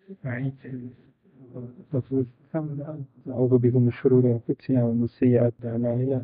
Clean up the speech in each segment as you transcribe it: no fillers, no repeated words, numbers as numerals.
أعوذ بكم من شرور أنفسنا ومن سيئات أعمالنا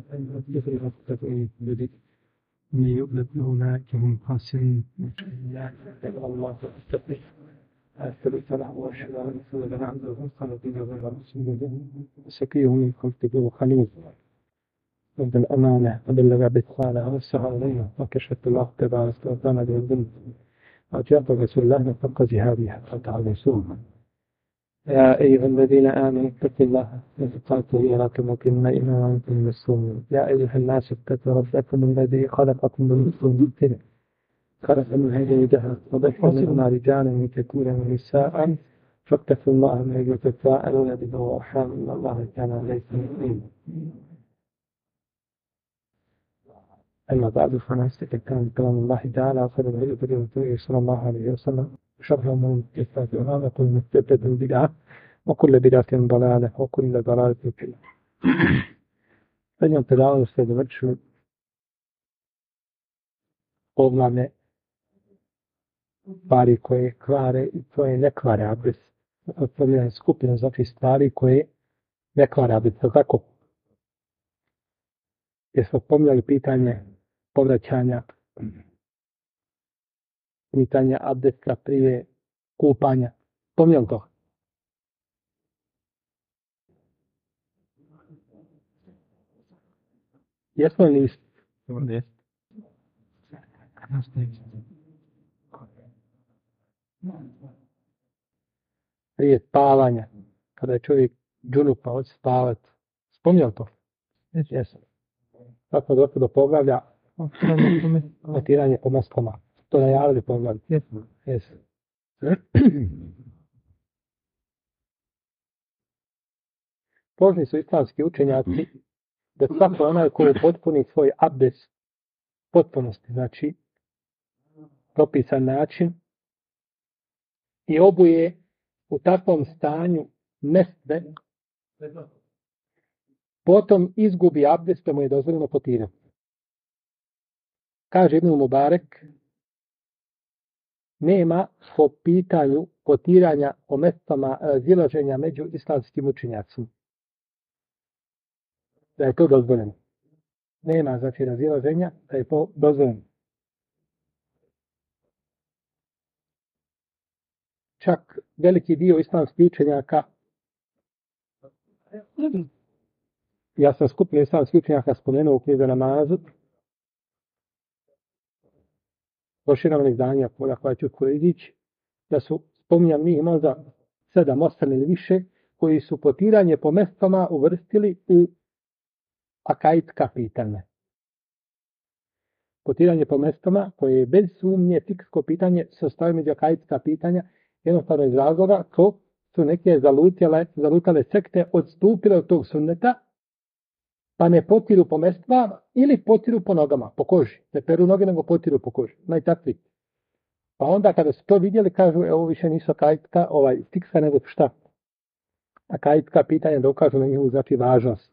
من يضلل أولئك هم الخاسرون الله أستغفر السلام وأشهد أن محمدا عبده ورسوله ورسوله سقيه من خلقه وخليله رد الأمانة وبلغ بالرسالة ونصح علينا وكشف الله تبارك وتعالى بالذنب وجاء رسول الله حق جهاده حتى تعالى يا أيها الذين آمنوا اتقوا الله واتقوا ولا تموتن إلا وأنتم مسلمون يا أيها الناس اتقوا ربكم الذي خلقكم من نفس واحدة خلق منها زوجها وبث منهما رجالا كثيرا ونساء فاتقوا الله الذي تساءلون به والأرحام إن الله كان عليكم رقيبا أما بعد فنستكمل كلام الله تعالى وخير الهدي هدي رسوله صلى الله عليه وسلم وشر الأمور محدثاتها وكل محدثة بدعة وكل بدعة ضلالة وكل ضلالة في النار. فاليوم تداول استدمجه poglavlje stvari koje kvare i koje ne kvare abdest. Otvorena skupina znači stvari koje ne kvare abdest. Tako? Jesmo pomljali pitanje povraćanja, pitanje abdesta prije kupanja. Pomljali to? Jesmo li isti? Prije spavanja, kada je čovjek džunup pa hoće spavati. Spomnjali to? Jesam. Tako došlo do poglavlja matiranje po maskama. To najavili poglavlje. Jesam. Složni su islamski učenjaci da svako onaj koji potpuni svoj abdest potpunosti, znači propisan način i obuje u takvom stanju mesve, potom izgubi abdest, pa mu je dozvoljeno potirati. Kaže Ibn Mubarek, nema po pitanju potiranja o mestama razilaženja među islamskim učenjacima. Da je to dozvoljeno. Nema znači razilaženja, da je to dozvoljeno. Čak veliki dio islamskih učenjaka, ja sam skupinu islamskih učenjaka spomenuo u knjigu namazu, proširano izdanja koja ću izići, da su spominjali njih možda 7, 8 ili više, koji su potiranje po mestama uvrstili u akaidska pitanja. Potiranje po mestama, koje je bez sumnje fiksko pitanje, se ostaje među akaidska pitanja, jednostavno iz razloga ko su neke zalutale sekte odstupile od tog sunneta, pa ne potiru po mestama ili potiru po nogama, po koži. Ne peru noge, nego potiru po koži. Najtakvi. Pa onda kada su to vidjeli, kažu, ovo više nisu akaidska, fikska, nego šta? Akaidska pitanja da ukažu na njihovu znači važnost.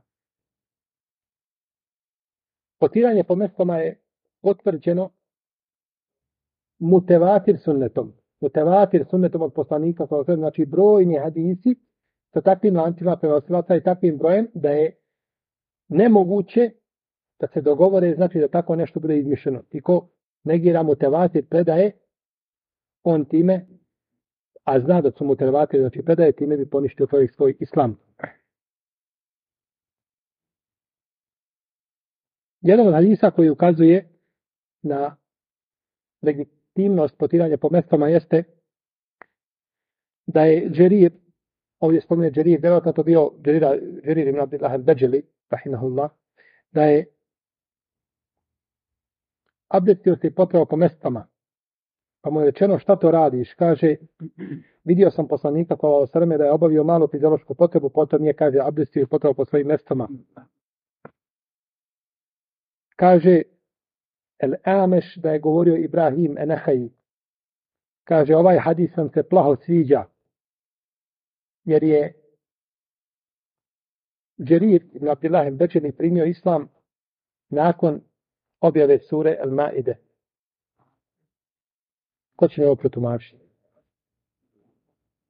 Potiranje po mestama je potvrđeno mutevatir sunnetom. Mutevatir sunnetom od poslanika, znači brojni hadisi sa takvim lancima prenosilaca i takvim brojem da je nemoguće da se dogovore, znači da tako nešto bude izmišljeno. I ko negira mutevatir predaje, on time, a zna da su mutevatir, znači predaje, time bi poništio svoj islam. Jedan od hadisa koji ukazuje na legitimnost potiranja po mestama jeste da je Džerir, ovdje spominje Džerir, vjerojatno to bio Džerir ibn Abdillah al-Bajali, rahimahullah, da je abdestio se i potrao po mestama. Pa mu je rečeno šta to radiš? Kaže, vidio sam poslanika sallallahu alejhi ve sellem da je obavio malu fiziološku potrebu, potom je, kaže, abdestio i potrao po svojim mestama. Kaže El-Ameš da je govorio Ibrahim Enehaji. Kaže, ovaj hadis sam se plaho sviđa, jer je Džerir ibn Abdillah al-Bajali primio islam nakon objave sure El-Maide. Ko će mi ovo protumačiti?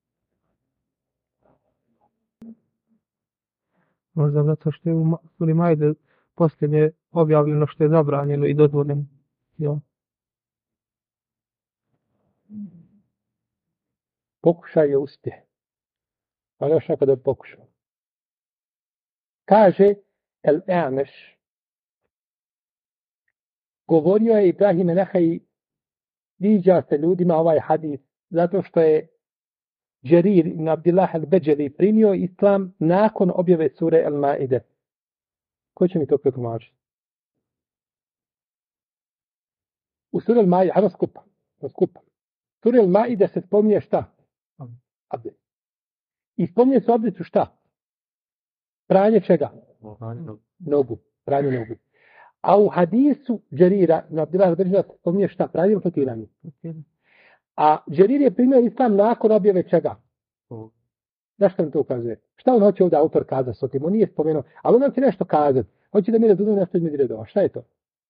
Možda zato što je u suri Majde posljednje objavljeno što je zabranjeno i dozvoljeno. Ja. Pokušaj je uspjeh. Ali još nekada je pokušao. Kaže El-E'ameš, govorio je Ibrahim Nehaj, viđa se ljudima ovaj hadis, zato što je Džerir ibn Abdillah al-Beđeli primio islam nakon objave sure El-Maide. Ko će mi to pretumačiti? U sure El-Maide, hajmo skupa. Sure El-Maide se spominje šta? Abdest. I spominje se abdestu šta? Pranje čega? Nogu. Pranje nogu. A u hadisu Džerira ibn Abdillah al-Beđeli se spominje šta? Pranje ili potiranje? A Džerir je primio islam nakon objave čega? Zašto nam to ukazuje? Šta on hoće ovdje autor kazati s otim? On nije spomenuo, ali on će nešto kazati. Hoće da mi razumije nešto između redova. Šta je to?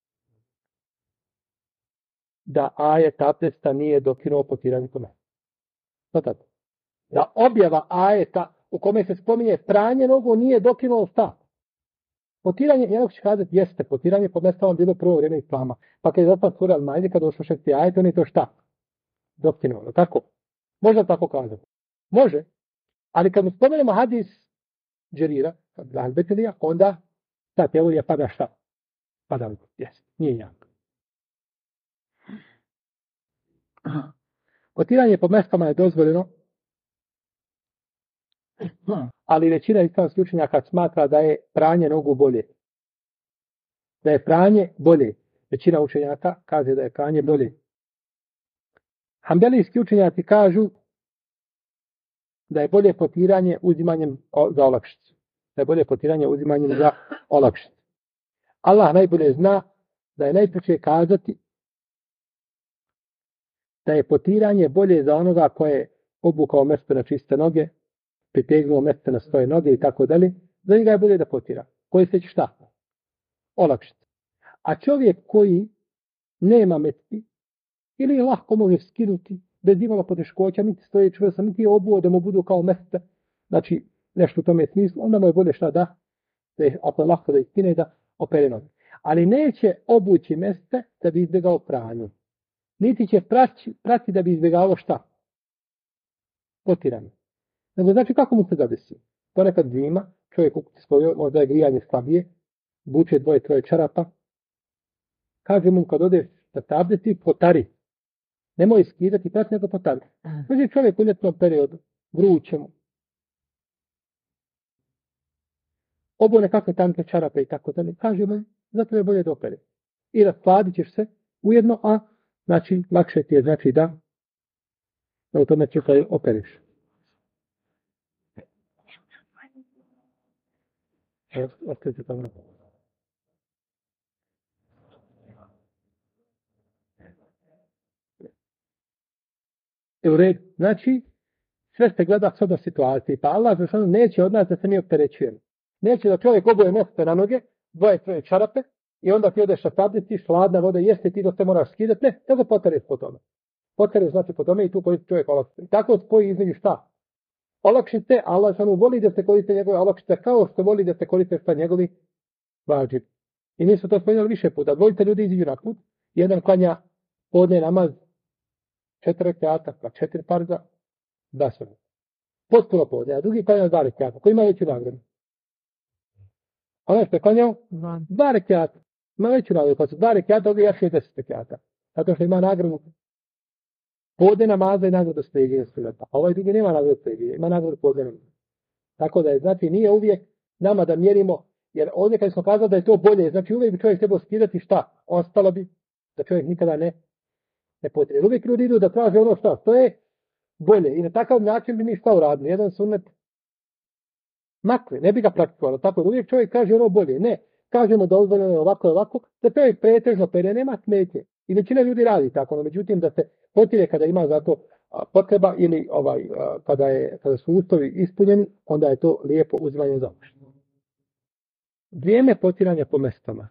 Da ajet abdesta nije dokinuo potiranje kome. Znate? Da objava ajeta u kome se spominje pranje nogu nije dokinuo šta? Potiranje, jednog će kazati, jeste, potiranje po mestama bilo prvo vrijeme islama. Pa kad je zapravo sura Al-Majde, kada došlo 6. ajet, on je to šta? Dokinuo. Tako? Može tako kazati? Može. Ali kad mu spomenemo hadis Džerira, onda ta teorija pada šta? Pada li? Yes. Nije jak. Potiranje po mestama je dozvoljeno, ali većina islamskih učenjaka smatra da je pranje nogu bolje. Da je pranje bolje. Većina učenjaka kaže da je pranje bolje. Hanbelijski učenjaci kažu da je bolje potiranje uzimanjem za olakšicu. Da je bolje potiranje uzimanjem za olakšicu. Allah najbolje zna da je najpreće kazati da je potiranje bolje za onoga koje je obukao mjesto na čiste noge, pritegnuo mjesto na svoje noge i tako dalje. Za njega je bolje da potira. Koji se će šta? Olakšicu. A čovjek koji nema metki ili lahko može skinuti bez imala poteškoća, niti stoje čvrsto, niti je obuo da mu budu kao mjesta, znači nešto u tome smislu, onda mu je bolje šta da ako je lahko da iskine da opere noge. Ali neće obući mjesta da bi izbjegao pranju. Niti će prati da bi izbjegao šta? Potiranje. Nego znači kako mu se zadesi? Ponekad zima, čovjek u kući svoje, možda je grijanje slabije, buče 2-3 čarapa, kaže mu kad odeš da te abdesti, potari. Nemoj skidati, prati nego potari. Znači čovjek u ljetnom periodu, vruće mu. Obo nekakve tanke čarape i tako dalje. Kaže mu, zato je bolje da opere. I rasladit ćeš se ujedno, a znači lakše ti je znači da u tome čekaj operiš. Ostavite tamo. U redu. Znači, sve se gleda s odno situacije. Pa Allah neće od nas da se mi opterećujemo. Neće da čovjek oboje mjesto na noge, 2-3 čarape, i onda ti odeš šataditi, hladna voda, jeste ti da se moraš skidati. Ne, nego potareš po tome. Potareš znači po tome i tu čovjek olakšice. I tako spoji između šta? Olakšice, Allah voli da se koriste njegove olakšice kao što voli da se koriste šta njegovi vađib. I mi smo to spomenuli više puta. Dvojite ljudi iziđu na put, jedan klanja podne namaz 4 rekata, pa 4 farza, da se. Potpuno podne, a drugi klanja 2 rekata. Koji ima veću nagradu? Ono što je klanjao? 2 rekata. Ima veću nagradu. Pa su 2 rekata, ovdje ja 60 rekata. Zato što ima nagradu. Podne namaza i nagradu stegije. A ovaj drugi nema nagradu stegije. Ima nagradu podne namaza. Tako da je, znači, nije uvijek nama da mjerimo, jer ovdje kad smo kazali da je to bolje, znači uvijek bi čovjek trebao skidati šta? Ostalo bi da čovjek nikada ne potrebuje. Uvijek ljudi idu da traže ono šta, to je bolje. I na takav način bi mi šta uradili. Jedan sunnet makle, ne bi ga praktikovalo. Tako da uvijek čovjek kaže ono bolje. Ne, kažemo da ozvoljeno je ovako, da čovjek pretežno pere, nema smetje. I većina ljudi radi tako, no međutim da se potire kada ima za to potreba ili kada su uslovi ispunjeni, onda je to lijepo uzimanje za uši. Vrijeme potiranja po mestama.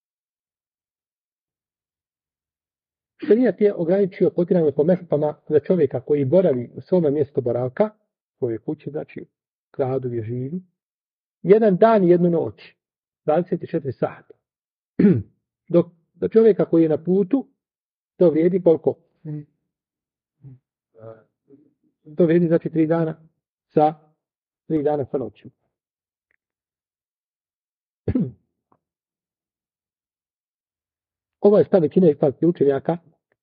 Šerijat je ograničio potiranje po mestama za čovjeka koji boravi u svome mjestu boravka, svoje kuće, znači gradu gdje živi, jedan dan i jednu noć. 24 sata. Dok do čovjeka koji je na putu, to vrijedi koliko? To vrijedi znači 3 dana sa noćima. Ovo je stav većine islamskih učenjaka,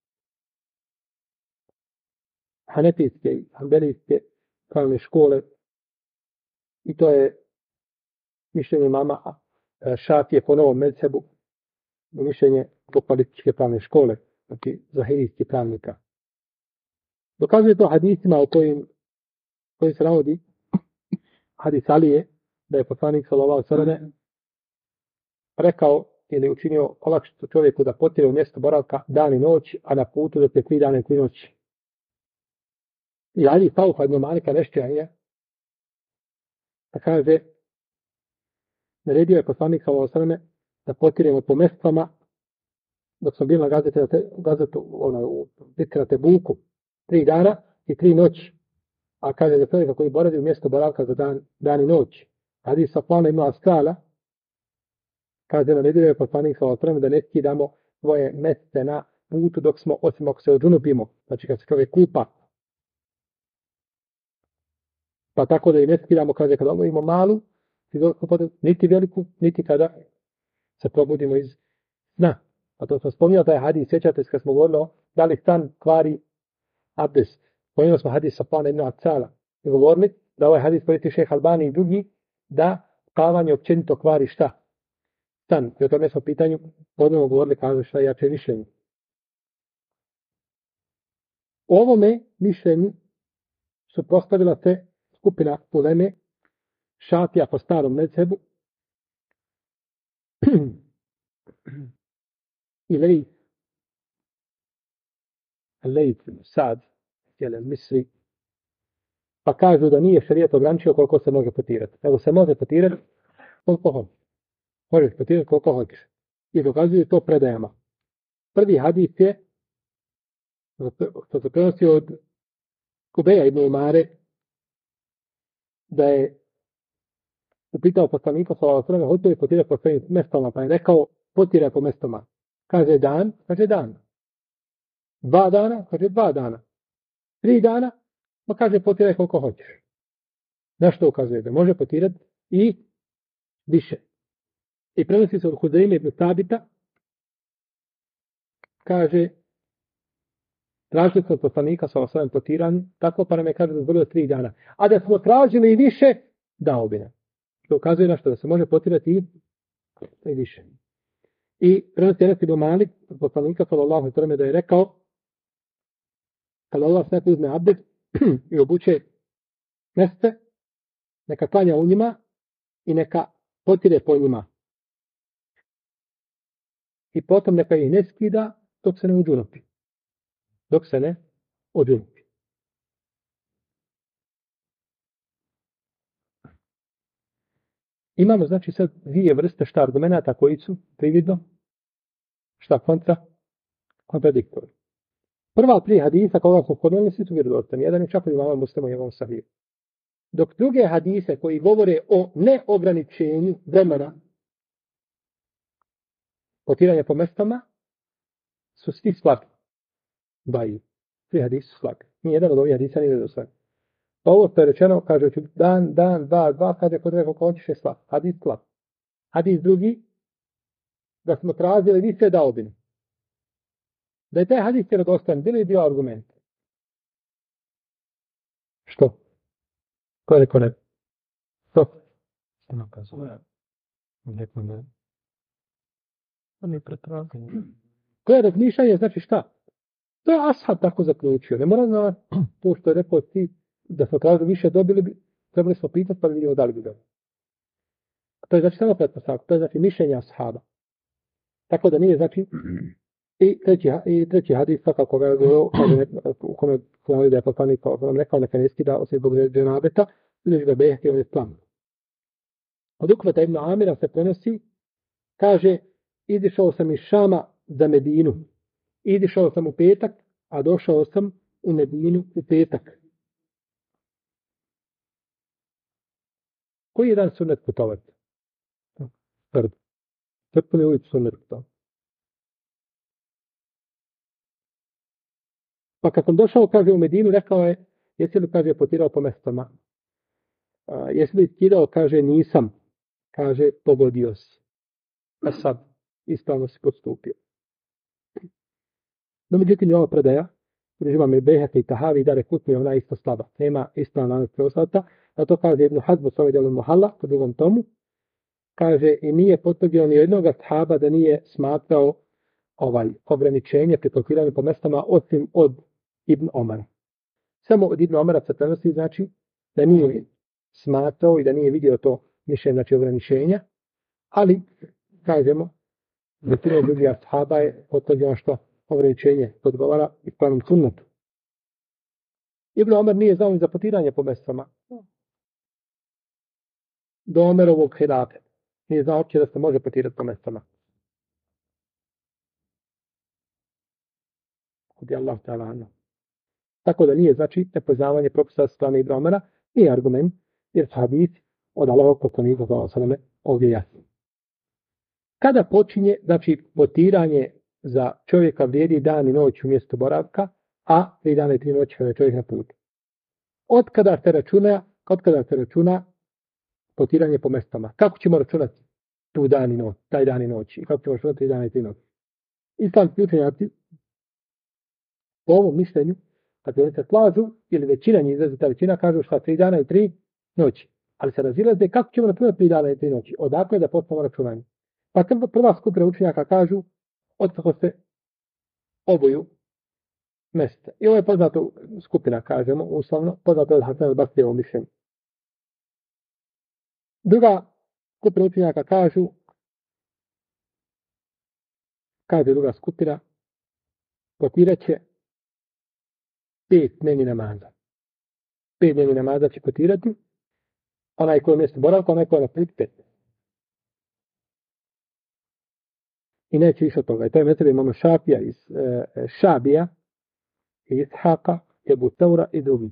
hanefijske i hanbelijske pravne škole, i to je mišljenje mama Šafije po novom mezhebu, mišljenje političke pravne škole, znači zahirijskih pravnika. Dokazuje to hadisima o kojim se navodi hadis Alije, da je poslanik sallallahu alejhi ve sellem rekao ili učinio olakšicu čovjeku da potire u mjesto boravka dan i noć, a na putu da je 3 dana i 3 noći. I Ali Taufa ibn Malika Nešćaja da kaže, naredio je poslanik sallallahu alejhi ve sellem da potiremo po mjestvama, dok smo bili na gazetu u bitki na Tebuku 3 dana i 3 noći. A kaže da čovjeka koji boravi u mjesto boravka za dan i noć. Hadis Safvana ibn Askala kaže, naredio je poslanik sallallahu alejhi ve sellem da ne skidamo svoje mjeste na putu dok smo, osim ako se odžunupimo, znači kad se čovjek kupa. Pa tako da i ne skidamo, kaže, kada imamo malu, niti veliku, niti kada se probudimo iz sna. A to smo spominjali taj hadis, sjećate se kad smo govorili da li stan kvari abdest. Spominjali smo hadis Safvana ibn Askala i govorili da ovaj hadis pojeti Šejh Albani i drugi, da spavanje općenito kvari šta? Stan. I o tome smo pitanju podnemo govorili, kaže šta je jače mišljenje. U ovome mišljenju suprotstavila se skupina uleme Šafija po starom mezhebu i Lejt Sad Jelen Misri, pa kažu da nije šerijet ograničio koliko se može potirati. Nego se može potirati koliko hoće. Možeš potirati koliko hoćeš. I dokazuju to predajama. Prvi hadis je, što se prenosi od Kubeja ibn Umare, da je upitao poslanika sallallahu alejhi ve sellem hoće li potirati po svojim mjestama, pa je rekao potiraj po mjestama. Kaže dan, kaže dan. 2 dana, kaže 2 dana. 3 dana, pa kaže potiraj koliko hoćeš. Na što ukazuje? Da može potirati i više. I prenosi se od Huzeyme ibn Sabita, kaže, tražili smo poslanika sallallahu alejhi ve sellem potiranje, tako pa nam je kaže dozvolio 3 dana. A da smo tražili i više, dao bi nam. Što ukazuje na što da se može potirati i više. I prenosi Enes ibn Malik od poslanika sallallahu alejhi ve sellem da je rekao, kada Allah sve uzme abdest i obuče mjeste, neka klanja u njima i neka potire po njima. I potom neka ih ne skida dok se ne odžunupi. Dok se ne odžunupi. Imamo znači sad 2 vrste šta argumenata koji su prividno, šta kontradiktori. Prva 3 hadisa koga smo podnijeli svi su vjerodostojni. Jedan je čak od imama Muslima i imam Sahih. Dok druge hadise koji govore o neograničenju vremena potiranja po mestama su svi slabiji. Baji. Svi hadisi su slabi. Nijedan od ovih hadisa nije vjerodostojan. Pa ovo što je rečeno, kaže dan, 2, kaže kod nekog hoćeš je slab. Hadis slab. Hadis drugi, da smo tražili više dao bi. Da je taj hadis vjerodostojan, bili bio argument. Što? Ko je rekao ne? Što? Ono kazuje. Neko ne. On je pretraganje. To je razmišljanje, znači šta? To je ashab tako zaključio. Ne mora znati to što je rekao ti, da smo tražili više dobili bi, trebali smo pitati pa bi vidimo da li bi dobili. To je znači samo pretpostavka, to je znači mišljenje ashaba. Tako da nije znači i treći hadis kako ga je govorio u kome je da je poslanik rekao neka ne skida osim zbog dženabeta ili ga behke on je plan. Od Ukveta ibn Amira se prenosi, kaže, izišao sam iz Šama za Medinu. Izišao sam u petak, a došao sam u Medinu u petak. Koji je dan sunnet putovati? Prvi. Trpili ulicu sunnet putovati. Pa kad sam došao, kaže, u Medinu, rekao je, jesi li, kaže, potirao po mestama? Jesi li tirao, kaže, nisam. Kaže, pogodio si. A sad, ispravno si postupio. No, međutim, ova predaja, priživa me Bejheke i Tahavi, da rekutni ona isto slaba. Nema ispravna lanak preostata. A to kaže Ibn Hazm u svome delu Muhalla, u drugom tomu. Kaže, i nije potvrdio ni jednog ashaba da nije smatrao ograničenje pri potiranju po mestama osim od Ibn Omara. Samo od Ibn Omara se prenosi, znači, da nije smatrao i da nije vidio to mišljenje, znači, ograničenja, ali, kažemo, većina drugih ashaba je potvrdio što ograničenje odgovara ispravnom sunnetu. Ibn Omar nije znao ni za potiranje po mestama. Do Omerovog hilafe. Nije znao uopće da se može potirati po mestama. Kod je Allah ta'ala ano. Tako da nije, znači, nepoznavanje propisa strane Ibn Omara, nije argument, jer su hadisi od Allahovog poslanika sallallahu ovdje jasni. Kada počinje, znači, potiranje za čovjeka vrijedi dan i noć u mjestu boravka, a 3 dana i 3 noći kada je čovjek na putu. Od kada se računa potiranje po mestama? Kako ćemo računati tu dan i noć, taj dan i noć? I kako ćemo računati 3 dana i 3 noći? Islamski učenjaci po ovom mišljenju, kad se slažu, ili većina njih izrazita većina, kažu šta 3 dana i 3 noći. Ali se razilaze kako ćemo računati 3 dana i 3 noći. Odakle da počnemo računanje? Pa prva skupina učenjaka kažu od kako se oboju mjesta. I ovo je poznato skupina, kažemo, uslovno, poznato od Hasan al-Basrijevo mišljenje. Druga skupina učenjaka kaže druga skupina, potirat će 5 dnevni namaza. 5 dnevni namaza će potirati, onaj koji je mjesto boravka, onaj koji je na putu 15. I neće više od toga. I to je metoda imamo Šafija iz Šabija, i Ishaka, Ebu Taura i drugi.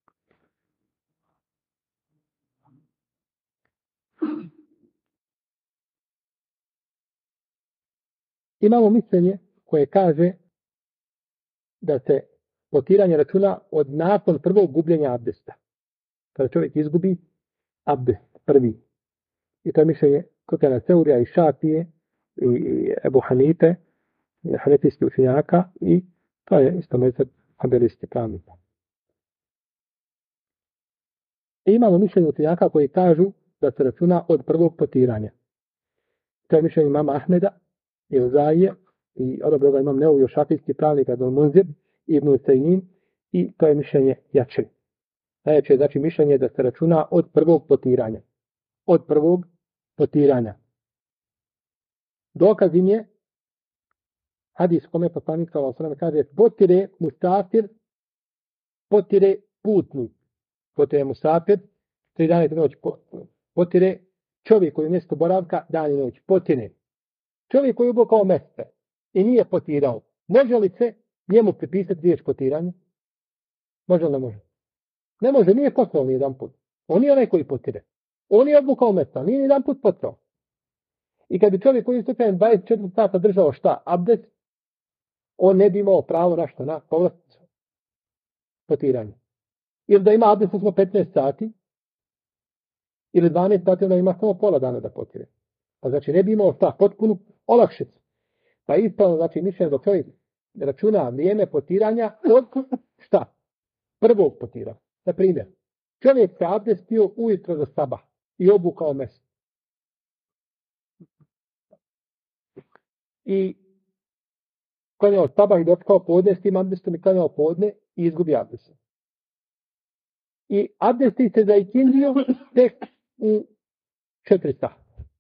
Imamo mišljenje koje kaže da se potiranje računa od nakon prvog gubljenja abdesta. Kada čovjek izgubi abdest prvi. I to je mišljenje Sufjana Seurija i Šafije i Ebu Hanife, hanefijski učenjaka, i to je isto mezheb hanbelijskih pravnika. I imamo mišljenje učenjaka koji kažu da se računa od prvog potiranja. To je mišljenje imama Ahmeda i Uzaije i odobro ga imam Neuvio šafijski pravnika do Munzir i Ibn Usajnin, i to je mišljenje jače. Najjače je znači mišljenje da se računa od prvog potiranja. Od prvog potiranja. Dokaz im je hadis kome poslanik sallallahu alejhi ve sellem kaže potire musafir, potire putnik. Potire musafir 3 dana i 3 noći. Potire čovjek koji je mjesto boravka dan i noć. Potire. Čovjek koji je obukao meste i nije potirao. Može li se njemu pripisati riječ potiranje? Može li ne može? Ne može, nije poslao ni jedan put. On je onaj koji potire. On je obukao mesta, nije ni jedan put potrao. I kad bi čovjek koji je slučajen 24 sata držao šta? Abdest, on ne bi imao pravo na što? Na povlasticu. Potiranje. Ili da ima abdest samo 15 sati, ili 12 sati, onda ima samo pola dana da potire. Pa znači ne bi imao šta? Potpunu olakšicu. Pa ispravno, znači mišljenje da čovjek računa vrijeme potiranja od šta? Prvog potira. Na primjer, čovjek se abdestio ujutro za sabah i obukao mjesto. I klanjao sabah i dočekao podne s tim abdestom i klanjao podne i izgubi abdest. I abdesti se za ikindiju tek u 4 sata.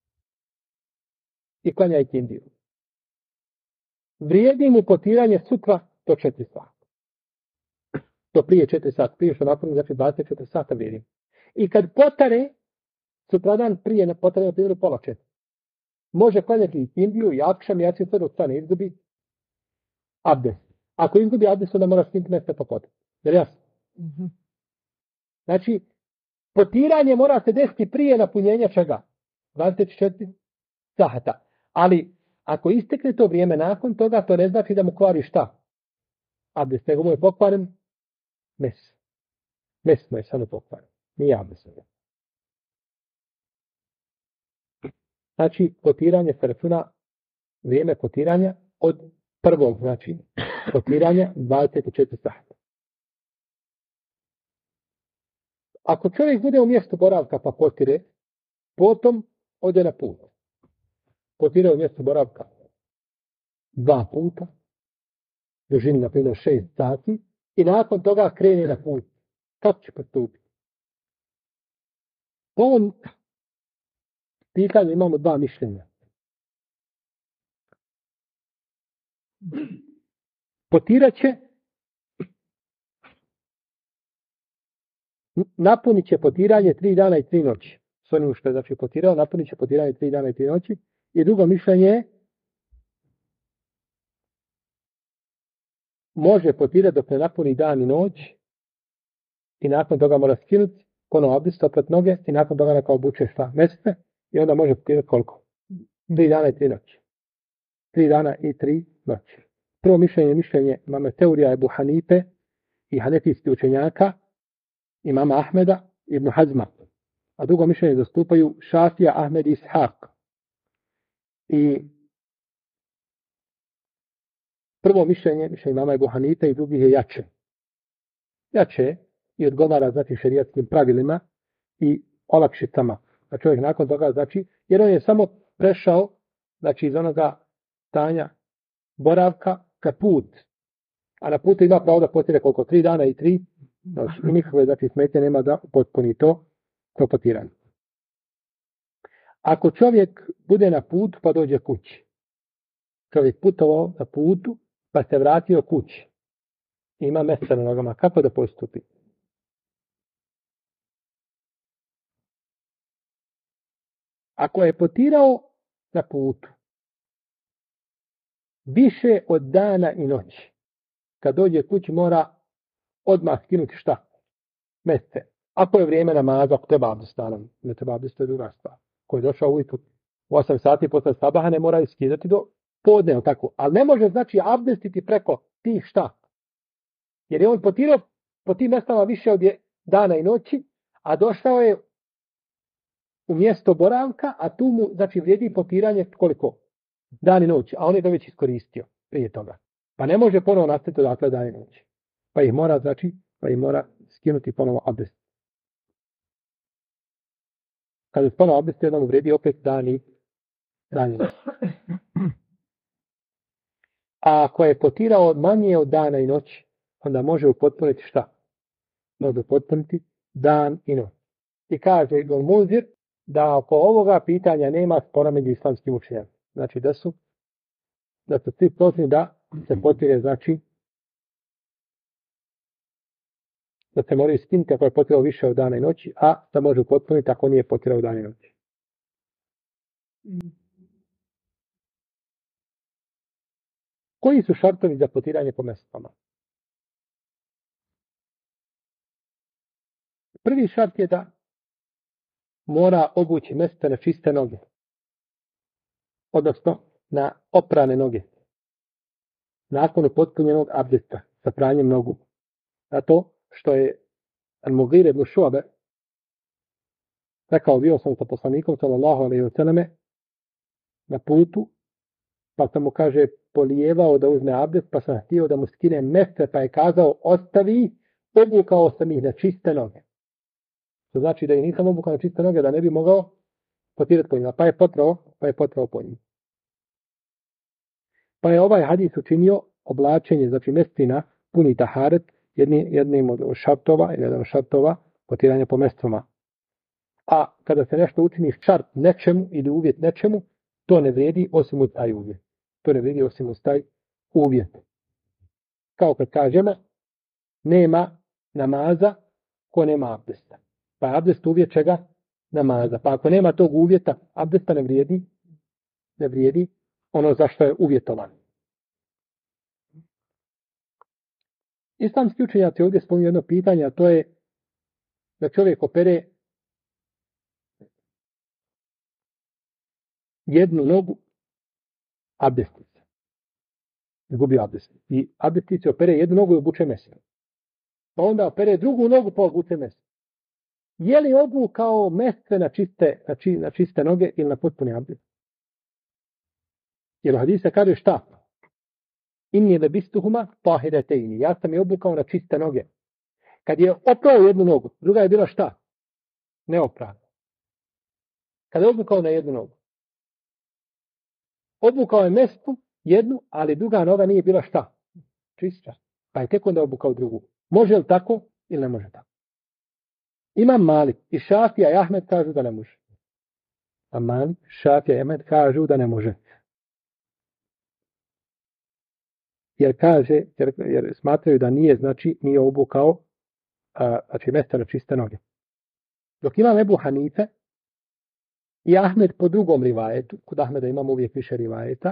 I klanja ikindiju. Vrijedi mu potiranje sutra do 4 sata. To prije 4 sata. Prije što nakon, znači 24 sata vrijedi. I kad potare, sutradan prije ne potare, na primjer, pola 4. Može klanjati ikindiju i akšam, ja ću sve dok stane izgubi abdest. Ako izgubi abdest, onda mora skinuti mjesto po potrebu. Jer jasno? Znači, Potiranje mora se desiti prije napunjenja čega? 24 sahata. Ali, ako istekne to vrijeme nakon toga, to ne znači da mu kvari šta? Abdest, nego mu je pokvaren mes. Mes mu je samo pokvaren. Nije abdest. Znači, potiranje se računa vrijeme potiranja od prvog, znači, potiranja 24 sahata. Ako čovjek bude u mjestu boravka pa potire, potom ode na put. Potire u mjestu boravka 2 puta, dužini na primjer 6 sati, i nakon toga krene na put. Kako će postupiti? Po ovom pitanju imamo 2 mišljenja. Potirat će, napunit će potiranje 3 dana i 3 noći. S onim što je znači potirao, napunit će potiranje 3 dana i 3 noći. I drugo mišljenje je, može potirati dok ne napuni dan i noć, i nakon toga mora skinuti ponovo abdest, opet noge, i nakon toga neka obuče šta? Mesne, i onda može potirati koliko? 3 dana i 3 noći. 3 dana i 3 noći. Prvo mišljenje imame teorija Ebu Hanife i hanefijskih učenjaka, imama Ahmeda i Ibn Hazma. A drugo mišljenje zastupaju Šafija, Ahmed i Ishaq. I prvo mišljenje imama Ebu Hanife i drugih je jače. Jače i odgovara znači šerijatskim pravilima i olakšicama. A čovjek nakon toga znači, jer on je samo prešao znači iz onoga stanja boravka ka put. A na putu ima pravo da potire koliko? 3 dana i 3 noći. I nikakve znači smetnje nema da potpuni to potiranje. Ako čovjek bude na putu pa dođe kući. Čovjek putovao na putu pa se vratio kući. Ima mesa na nogama. Kako da postupi? Ako je potirao na putu više od dana i noći, kad dođe kući mora odmah skinuti šta? Mese. Ako je vrijeme namaza, ako treba abdest, ne treba abdest, to je druga stvar. Ko je došao ujutru u 8 sati posle sabaha, ne mora iskidati do podne, tako. Ali ne može znači abdestiti preko tih šta? Jer je on potirao po tim mestama više od dana i noći, a došao je u mjesto boravka, a tu mu znači vrijedi potiranje koliko? Dan i noć, a on je to već iskoristio prije toga. Pa ne može ponovo nastaviti odatle dan i noć. Pa ih mora znači, skinuti ponovo abdest. Kada je ponovo abdest, onda mu vrijedi opet dan i noć. A ako je potirao manje od dana i noći, onda može upotpuniti šta? Može upotpuniti dan i noć. I kaže Ibn Muzir da oko ovoga pitanja nema spora među islamskim učenjacima. Znači da su svi protiv da se potire, znači da se moraju skinuti ako je potirao više od dana i noći, a da može upotpuniti ako nije potirao dan i noći. Koji su šartovi za potiranje po mestama? Prvi šart je da mora obući mesta na čiste noge. Odnosno na oprane noge. Nakon upotpunjenog abdesta sa pranjem nogu. Zato što je Al-Mughir ibn Šu'be rekao, bio sam sa poslanikom sallallahu alejhi ve selleme na putu, pa sam mu kaže polijevao da uzme abdest, pa sam htio da mu skine meste, pa je kazao ostavi, obukao sam ih na čiste noge. To znači da ih nisam obukao na čiste noge, da ne bi mogao potirati po njima, pa je potrao po njima. Pa je ovaj hadis učinio oblačenje, znači mestina puni taharet, jednim od šartova potiranja po mestvama. A kada se nešto učini šart nečemu ili uvjet nečemu, to ne vrijedi osim uz taj uvjet. To ne vrijedi osim uz taj uvjet. Kao kad kažemo, nema namaza ko nema abdesta. Pa je abdest uvjet čega? Namaza. Pa ako nema tog uvjeta, abdesta ne vrijedi ono za što je uvjetovan. Islamski učenjaci ovdje spominju jedno pitanje, a to je da čovjek opere jednu nogu, abdesti se. Izgubio abdest. I abdesti se opere jednu nogu i obuče mese. Pa onda opere drugu nogu pa obuče mese. Je li obukao mese na čiste noge ili na potpuni abdest? Jer u hadisa kaže šta? Inni lebistuhuma tahiretejni. Ja sam je obukao na čiste noge. Kad je oprao jednu nogu, druga je bila šta? Neoprana. Kad je obukao na jednu nogu. Obukao je mestu jednu, ali druga noga nije bila šta? Čista. Pa je tek onda obukao drugu. Može li tako ili ne može tako? Imam Malik i Šafija i Ahmed kažu da ne može. Aman, Šafija i Ahmed kažu da ne može. Jer smatraju da nije obukao mesta na čiste noge. Dok imam Ebu Hanife i Ahmed po drugom rivajetu, kod Ahmeda imamo uvijek više rivajeta,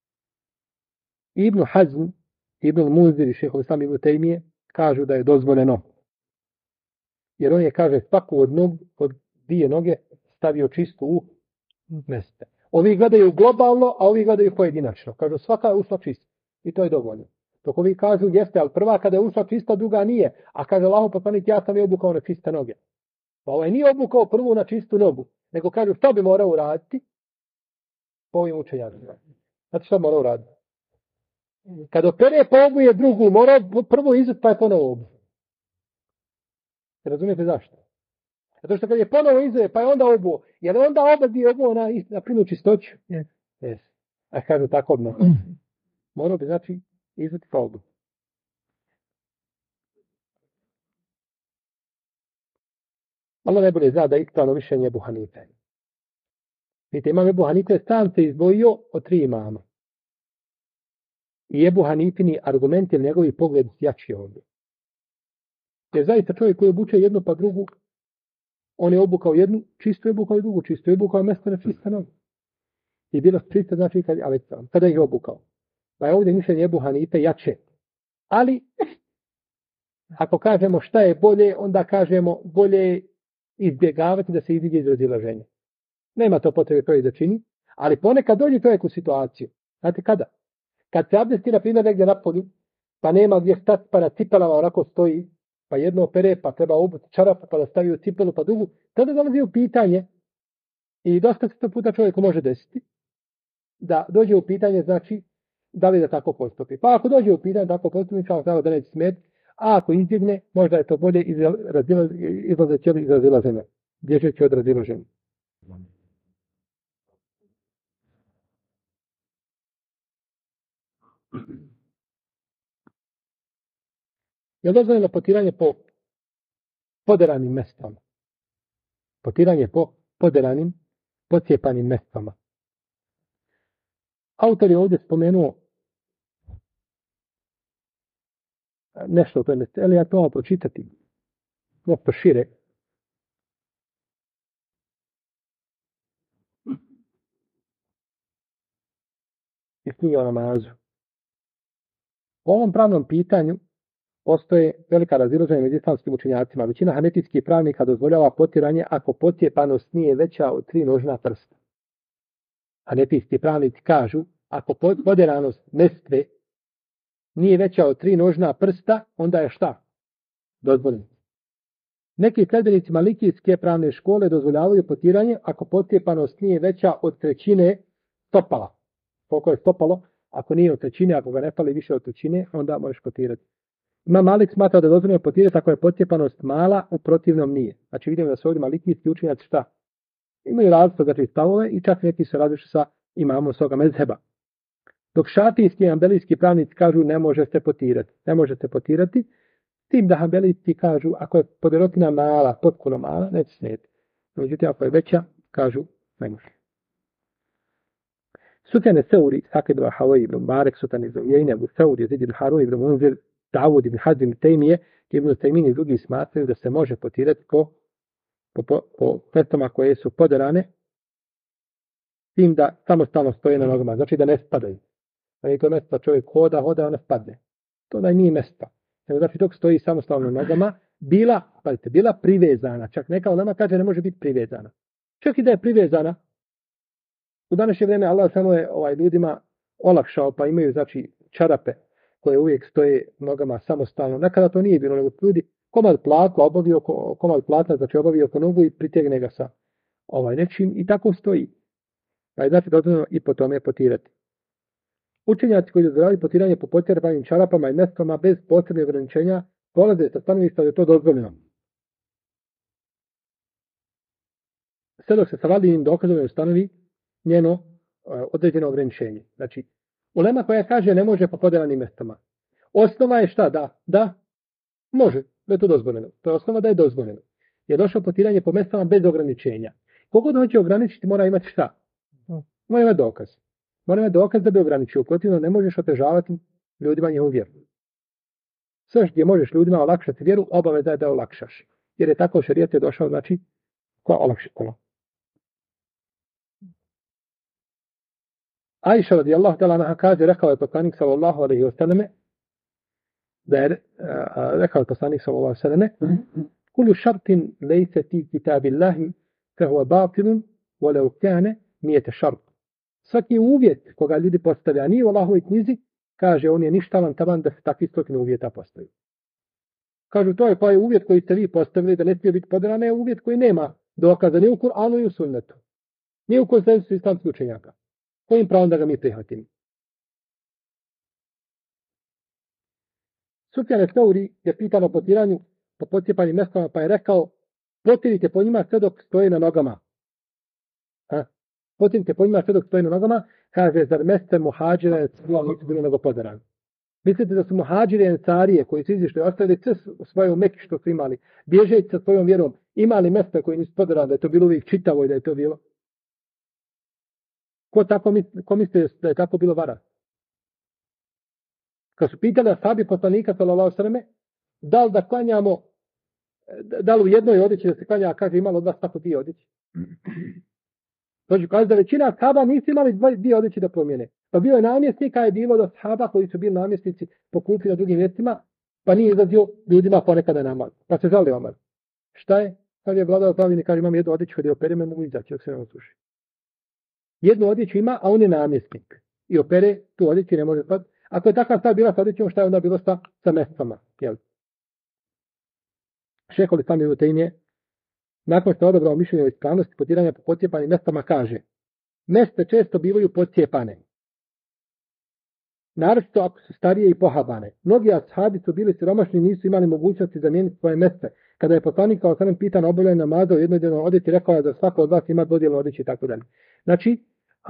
Ibn Hazm, Ibn Munzir i Šejhul Islam Ibn Tejmije kažu da je dozvoljeno. Jer on je, kaže, svaku od dvije noge stavio čistu u meste. Ovi gledaju globalno, a ovi gledaju pojedinačno. Kažu, svaka je ušla čista. I to je dovoljno. Dok ovi kažu, jeste, ali prva kada je ušla čista, druga nije. A kaže, Allahov poslanik, ja sam je obukao na čiste noge. Pa ovaj nije obukao prvu na čistu nogu. Nego kažu, što bi morao uraditi? Po ovim učenjacima. Znate što bi morao uraditi? Kad opere pa obuje drugu, mora prvo izut pa je ponovo obu. Razumijete zašto? Zato što kad je ponovo izuje pa je onda obuo. Jer onda obadi obuo na plinu čistoću. Yes. A kažu tako obno. Morao bi znači izuti pa obu. Allah najbolje zna da je ispravno mišljenje Ebu Hanife. Vidite, imam Ebu Hanife sam se izdvojio od 3 imama. I Ebu Hanifini argument ili njegovi pogled jači ovdje. Jer zaista čovjek koji obuče jednu pa drugu, on je obukao jednu, čisto je obukao i drugu, čisto je obukao mjesto na čiste noge. I bilo čista znači kada ih je obukao. Pa je ovdje mišljenje Ebu Hanife jače. Ali, ako kažemo šta je bolje, onda kažemo bolje izbjegavati da se iziđe iz razilaženja. Nema to potrebe čovjek da čini, ali ponekad dođe čovjek u situaciju. Znate kada? Kad se abdesti na primjer negdje na polju, pa nema gdje stati, pa na cipelama onako stoji, pa jedno opere, pa treba obuti čarap, pa da stavi u cipelu, pa drugu, tada dolazi u pitanje, i dosta se to puta čovjeku može desiti, da dođe u pitanje, znači, da li da tako postupi. Pa ako dođe u pitanje, tako postupi, kao da neće smeti, a ako izbjegne, možda je to bolje izlazeći iz razilaženja, bježeći od razilaženja. Je dozvoljeno potiranje po poderanim mestama? Potiranje po poderanim, pocijepanim mestama. Autor je ovdje spomenuo nešto o tome, ali ja to vam pročitati nešto šire. I knjige o namazu. U ovom pravnom pitanju postoje velika razilaženja među islamskim učenjacima. Većina hanefijskih pravnika dozvoljava potiranje ako pocijepanost nije veća od 3 nožna prsta. Hanefijski pravnici kažu, ako poderanost mestve nije veća od 3 nožna prsta, onda je šta? Dozvoljeno. Neki sljedbenici malikijske pravne škole dozvoljavaju potiranje ako pocijepanost nije veća od 1/3 stopala. Koliko je stopalo? Ako nije od 1/3, ako ga ne fali više od 1/3, onda možeš potirati. Imam Malik smatra da je dozvoljeno potirati ako je pocijepanost mala, u protivnom nije. Znači vidimo da su ovdje malikijski učenjaci šta? Imaju različite znači stavove i čak neki se različite sa imamom svoga mezheba. Dok šafijski i hanbelijski pravnici kažu ne može se potirati. Ne može se potirati, tim da hanbelijski kažu ako je podjerotina mala, potpuno mala, neće smijeti. Međutim, ako je veća, kažu ne može. Sufjan Seuri, Sakid al-Hawaii ibn Marek, Sultan iz Ujejne, Abu Saud, Yazid ibn Harun ibn Munzir, Davud ibn Hazm ibn Tejmije, Ibn Tejmin i drugi smatraju da se može potirati po mestama koje su poderane, tim da samostalno stoje na nogama, znači da ne spadaju. Da je to mjesto čovjek hoda, ona spadne. To da nije mjesto. Znači dok stoji samostalno na nogama, bila privezana, čak neka ulema kaže ne može biti privezana. Čak i da je privezana, U današnje vrijeme Allah samo je ljudima olakšao, pa imaju znači čarape koje uvijek stoje nogama samostalno. Nekada to nije bilo, nego ljudi komad platna, znači obavio oko nogu i pritegne ga sa nečim i tako stoji. Pa je znači dozvoljeno i po tome potirati. Učenjaci koji dozvoljavaju potiranje po potjeranim čarapama i mestama bez posebnih ograničenja polaze sa stanovišta da je to dozvoljeno. Sve dok se sa validnim dokazom ne ustanovi njeno određeno ograničenje. Znači, ulema koja kaže ne može po podjeranim mestama. Osnova je šta? Da može, da je to dozvoljeno. To je osnova da je dozvoljeno. Je došlo potiranje po mestama bez ograničenja. Kogod hoće ograničiti mora imati šta? Mora imati dokaz. Mora imati dokaz da bi ograničio. Protivno ne možeš otežavati ljudima njihovu vjeru. Sve gdje možeš ljudima olakšati vjeru, obaveza je da olakšaš. Jer je tako šerijat je došao, znači, koja olakšitela. Ajša radijallahu ta'ala anha kaže, rekao je poslanik sallallahu alejhi ve selleme, da je rekao je poslanik sallallahu alejhi ve selleme, kullu šartin lejse ti kitabillahi fehuwa batilun walau kana miyata šart. Svaki uvjet koga ljudi postavlja, a nije u Allahovoj knjizi, kaže on je ništavan taman da se takvi stotine uvjeta postavi. Kažu to je pa je uvjet koji ste vi postavili da ne smije biti podran, je uvjet koji nema dokaza ni u Kur'anu ni u sunnetu. Ni u konsensusu islamskih učenjaka. Kojim pravom da ga mi prihvatimo? Sufjan es-Sauri je pitan o potiranju po potjepanim mestama, pa je rekao, potirite po njima sve dok stoje na nogama. Potirite po njima sve dok stoje na nogama, kaže, zar meste muhađire nisu bilo nego podarani. Mislite da su muhađire ensarije koji su izišli, ostavili sve svoje u Meki što su imali, bježeći sa svojom vjerom, imali mesta koji nisu podarani, da je to bilo uvijek čitavo i da je to bilo? Ko misli da je tako bilo vara? Kad su pitali ashabi poslanika sallallahu alejhi ve selleme, da li da klanjamo, da li u jednoj odjeći da se klanja, a kaže imalo od vas tako dvije odjeći. Znači, kaže da većina ashaba nisu imali dvije odjeći da promijene. Pa bio je namjesnika, je bilo do ashaba koji su bili namjesnici po kupi na drugim mjestima, pa nije izlazio ljudima ponekada namaz. Pa se žali Omar. Šta je? Kad je vladao pravljeni, kaže imam jednu odjeću, kad je opere me mogu izaći, dok se ne osuši. Jednu odjeću ima, a on je namjesnik. I opere tu odjeću i ne može spati. Ako je takav stav bila sa odjećom, šta je onda bilo sa mestama? Šehol Islam ibn Tejmije, nakon što je odabrao mišljenje o ispravnosti potiranja po potjepanim mestama, kaže, meste često bivaju potjepane. Naročito ako su starije i pohabane. Mnogi ashabi su bili siromašni i nisu imali mogućnosti zamijeniti svoje meste. Kada je poslanik kao sam pitan obavljanje namaza u jednoj odjeći, rekao je da svako od vas ima dodjelu odjeći i tako dalje. Znači,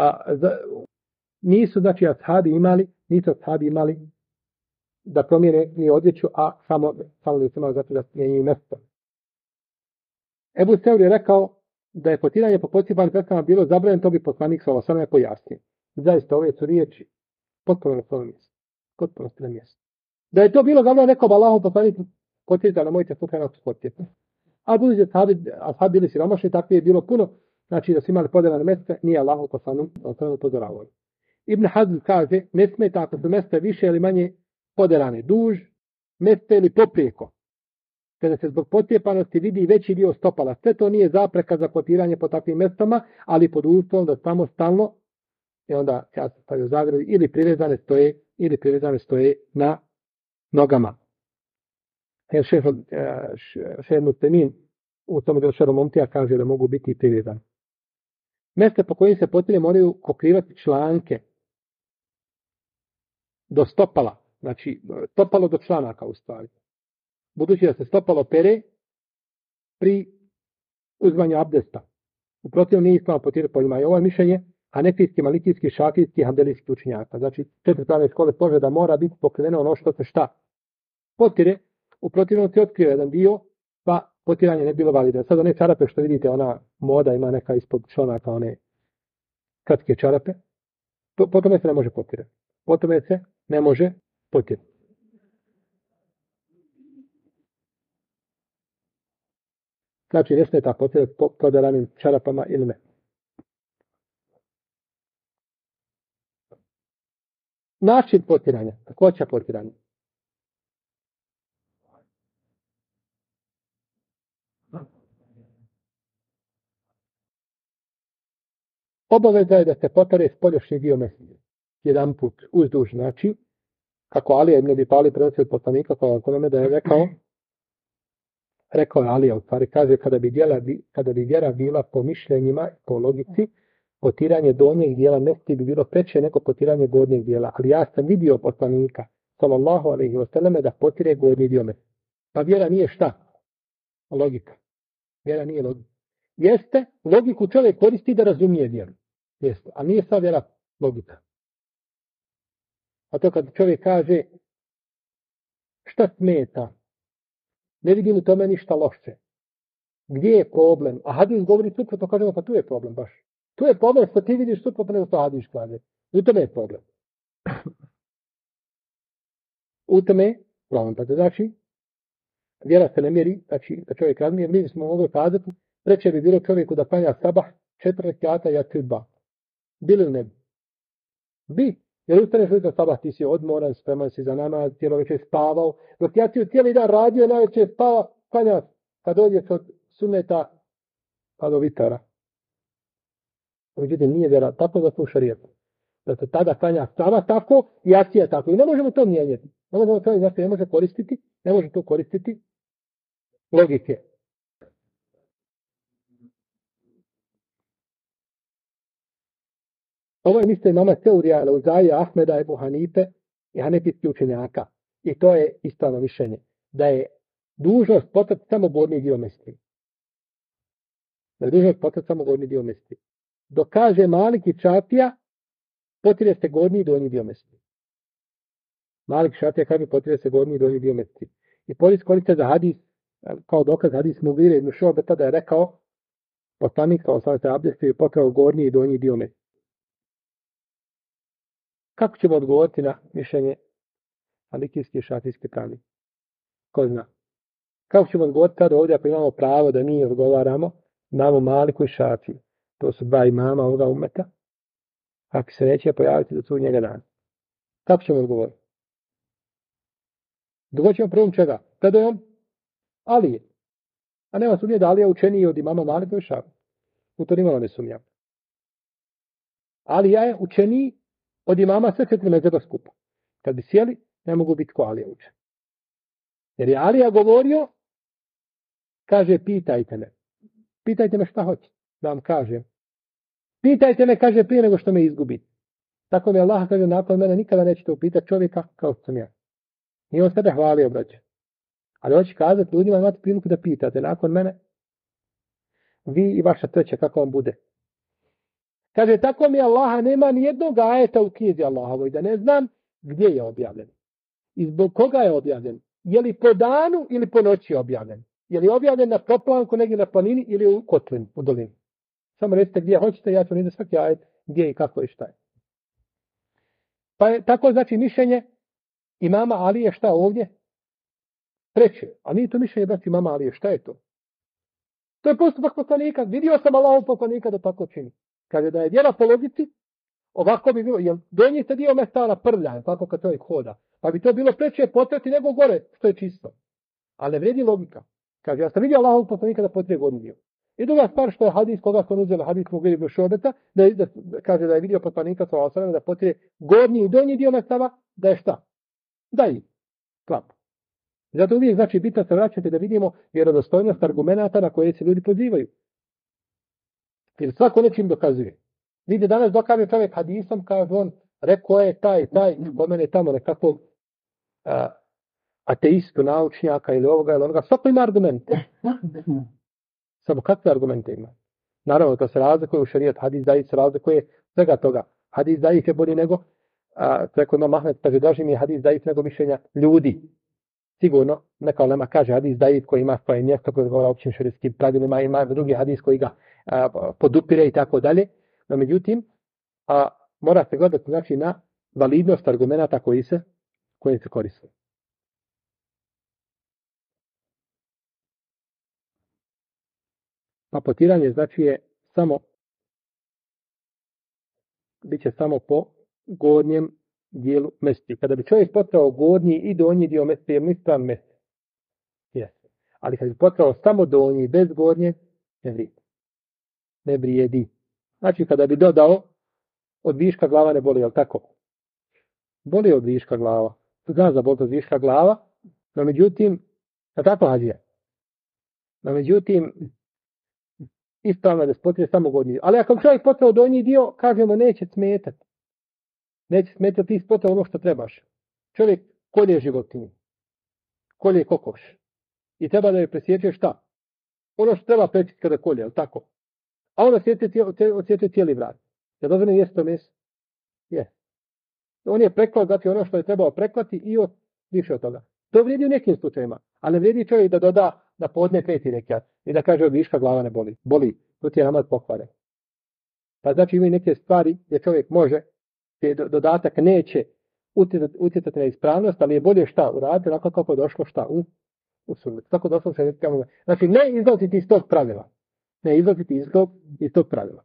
nisu ashabi imali da promijene ni odjeću, a samo da se malo zato da mijenjaju mjesto. Ebu Seul je rekao da je potiranje po potjepanim mestama bilo zabranjeno, to bi poslanik sallallahu alejhi ve sellem pojasnio. Zaista ove su riječi potpuno na svome mjestu. Potpuno na mjestu. Da je to bilo zabranjeno, rekao bi Allahov poslanik, potjerite, ali mojte slučajno potjeriti. A budući ashabi bili siromašni, tako je bilo puno, znači da su imali podeljene mjeste, nije Allahov poslanik upozoravao. Ibn Hazm kaže, ne smeta ako su mjesta više ili manje podeljane, duž, mjeste ili poprijeko. Kada se zbog potjepanosti vidi veći dio stopala. Sve to nije zapreka za potiranje po takvim mjestama, ali pod uvjetom da samo stalno, i onda ja se stavio zagradi, ili privezane stoje na nogama. Jer Šejh Nutemin u tom delu Šeru Momtija kaže da mogu biti i privezane. Mjesta po kojim se potire moraju pokrivati članke do stopala, znači stopalo do članaka u stvari. Budući da se stopalo pere pri uzmanju abdesta. U protivnom nije ispravno potirati po njima. I ovo je mišljenje hanefijski, malikijski, šafijski, hanbelijski učenjaka. Znači, 4 pravne škole slože da mora biti pokriveno ono što se šta potire. U protivnom se otkrio jedan dio, pa potiranje ne bilo validno. Sad one čarape što vidite, ona moda ima neka ispod članaka, one kratke čarape. Po tome se ne može potirati. Po tome se ne može potirati. Znači, ne smije ta potirati po poderanim čarapama ili ne. Način potiranja, također potiranja. Obaveza je da se potare spoljašnji dio mesta. Jedan put uzduž, znači, kako Alija ibn Abi Talib prenosi od poslanika, da je rekao je Alija, u stvari kaže, kada bi vjera bila po mišljenjima, po logici, potiranje donjeg dijela mesti bi bilo preče nego potiranje gornjeg dijela. Ali ja sam vidio poslanika, sallallahu alejhi ve selleme, da potire gornji dio mesti. Pa vjera nije šta? Logika. Vjera nije logika. Jeste, logiku čovjek koristi da razumije vjeru. Jeste, a nije sva vjera logika. A to kad čovjek kaže šta smeta, ne vidim u tome ništa loše. Gdje je problem? A hadis govori suprotno, kažemo pa tu je problem baš. Tu je problem što ti vidiš suprotno nego što hadis kaže. U tome je problem. U tome je problem. Pa znači, vjera se ne mjeri, znači da čovjek razmije, mi smo mogli kazati, preče bi bilo čovjeku da klanja sabah 4 rekata i jaci 2. Bili li ne bi? Bi. Jer ustaneš ujutro sabah, ti si odmoran, spreman si za namaz, cijelo večer spavao, dok ja ti cijeli dan radio, najveće spava, klanja, kad dođeš od sunneta pa do vitara. Međutim, nije vjera, tako da sluša rijeku. Da se tada klanja sabah tako i jacija tako. I ne možemo to mijenjati. Ne možemo to, znači, ne može to koristiti logike. Ovo je mislio imama teorija Lauzaija, Ahmeda, Ebu Hanife i hanefijskih učenjaka. I to je ispravno mišljenje. Da je dužnost potrati samo gornji dio mesti. Da je dužnost potrati samo gornji dio mesti. Dok kaže Malik i Šafija, potire se gornji i donji dio mesti. Malik i Šafija kaže potire se gornji i donji dio mesti. I polis koriste za hadis, kao dokaz hadis Mugire ibn Šu'be, da je rekao, poslanik kao sam se abdestio i potrao gornji i donji dio mesti. Kako ćemo odgovoriti na mišljenje malikijske i šafijske pravnike? Ko zna? Kako ćemo odgovoriti kada ovdje ako imamo pravo da mi odgovaramo, imamo Maliku i Šafiju. To su 2 imama ovoga umeta. Ako se neće pojaviti do sudnjega dana. Kako ćemo odgovoriti? Dogovorit ćemo prvom čega? Predajom Alije. A nema sumnje da Alija učeniji od imama Maliku i Šafiju. U to nimalo ne sumnjam. Alija je učeniji od imama sve 4 mezheba skupa. Kad bi sjeli, ne mogu biti ko Alija učen. Jer je Alija govorio, kaže, pitajte me. Pitajte me šta hoće, da vam kažem. Pitajte me, kaže, prije nego što me izgubite. Tako mi Allah kaže, nakon mene nikada nećete upitati čovjeka kao što sam ja. Nije on sebe hvalio, braće. Ali hoće kazati ljudima, imate priliku da pitate. Nakon mene, vi i vaša treća, kako vam bude. Kaže, tako mi Allaha nema ni jednog ajeta u knjizi Allahovoj, da ne znam gdje je objavljen. I zbog koga je objavljen. Je li po danu ili po noći objavljen. Je li objavljen na proplanku, negdje na planini ili u kotlin, u dolini. Samo recite gdje hoćete, ja ću vam svaki ajet gdje i kako i šta je. Pa je tako znači mišljenje imama Alije šta ovdje? Treće. A nije to mišljenje brati imama Alije, šta je to? To je postupak poslanika. Vidio sam Allahov poslanika da tako čini. Kaže da je djela po logici, ovako bi bilo, jer donji se dio mesta na prlja, tako kad čovjek hoda. Pa bi to bilo preče potrati nego gore, što je čisto. Ali ne vredi logika. Kaže, ja sam vidio Allahov poslanika da potrije gornji dio. I druga stvar što je hadis, koga smo uzeli hadis Mugire ibn Šu'beta, kaže da je vidio poslanika sallallahu alejhi ve sellem da potrije gornji i donji dio mestava, da je šta? Da je klap. Zato uvijek znači bitno se vraćati da vidimo vjerodostojnost argumenata na koje se ljudi pozivaju. Jer svako nečim dokazuje. Vidite, danas dokaže čovjek hadisom, kaže on, rekao je taj, spomene tamo nekakvog ateistu, naučnjaka ili ovoga ili onoga. Svako ima argumente. Samo kakve argumente ima? Naravno, to se razlikuje u šerijat, hadis daif se razlikuje svega toga. Hadis daif je bolji nego, preko ima Mahmed, kaže, draži mi je hadis daif nego mišljenja ljudi. Sigurno, neka ulema kaže hadis daif koji ima svoje mjesto koje govora o općim šerijskim pravilima, ima drugi hadis koji ga podupire i tako dalje. No, međutim, mora se gledati znači na validnost argumenata koji se koriste. Pa potiranje znači je samo, bit će samo po gornjem dijelu mesti. Kada bi čovjek potrao gornji i donji dio mesti, je mislan mesti. Jeste. Ali kada bi potrao samo donji bez gornje, ne vrijedi. Znači, kada bi dodao, od viška glava ne boli, jel tako? Boli od viška glava. Znaš da boli od viška glava, no međutim, na tako hađija. No međutim, ispravno je da se potrije samo gornji. Ali ako čovjek potrao donji dio, kažemo neće smetati. Neće smetati, ti spotrao ono što trebaš. Čovjek kolje životinju. Kolje kokoš. I treba da je presjeće šta? Ono što treba presjeći kada kolje, jel tako? A onda osjeća cijeli vrat. Je dozvoljeno jesti to meso? Je. On je preklao, znači ono što je trebao preklati i više od toga. To vrijedi u nekim slučajima. Ali ne vrijedi čovjek da doda da podne 5 rekiat i da kaže od viška glava ne boli. Boli. To ti je namaz pokvaren. Pa znači imaju neke stvari gdje čovjek može, gdje dodatak neće utjecati na ispravnost, ali je bolje šta uraditi, onako kako je došlo šta u sunnetu. Tako došlo se znači ne izlaziti iz tog pravila. Ne izlaziti iz tog pravila.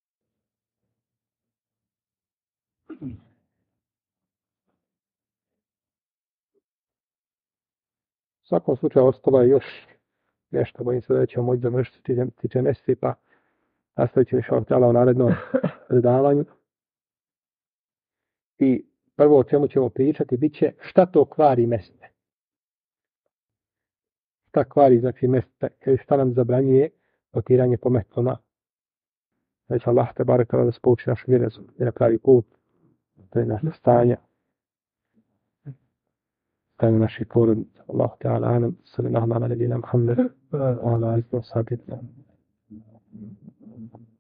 U svakom slučaju ostalo je još nešto, bojim se da ćemo moći završiti tiče mjeseci, pa nastavit će inšallah ta'ala u narednom predavanju. I prvo o čemu ćemo pričati bit će šta to kvari mesne. Šta kvari znači mesne, šta nam zabranjuje potiranje po metlama. Znači Allah te bareka da spouči našu vjerezu i na pravi put, to je naše stanje. Stanje naših porodica. Allah ta'ala anam, sallallahu ala nebina Muhammed, wa ala alihi wa sahbihi.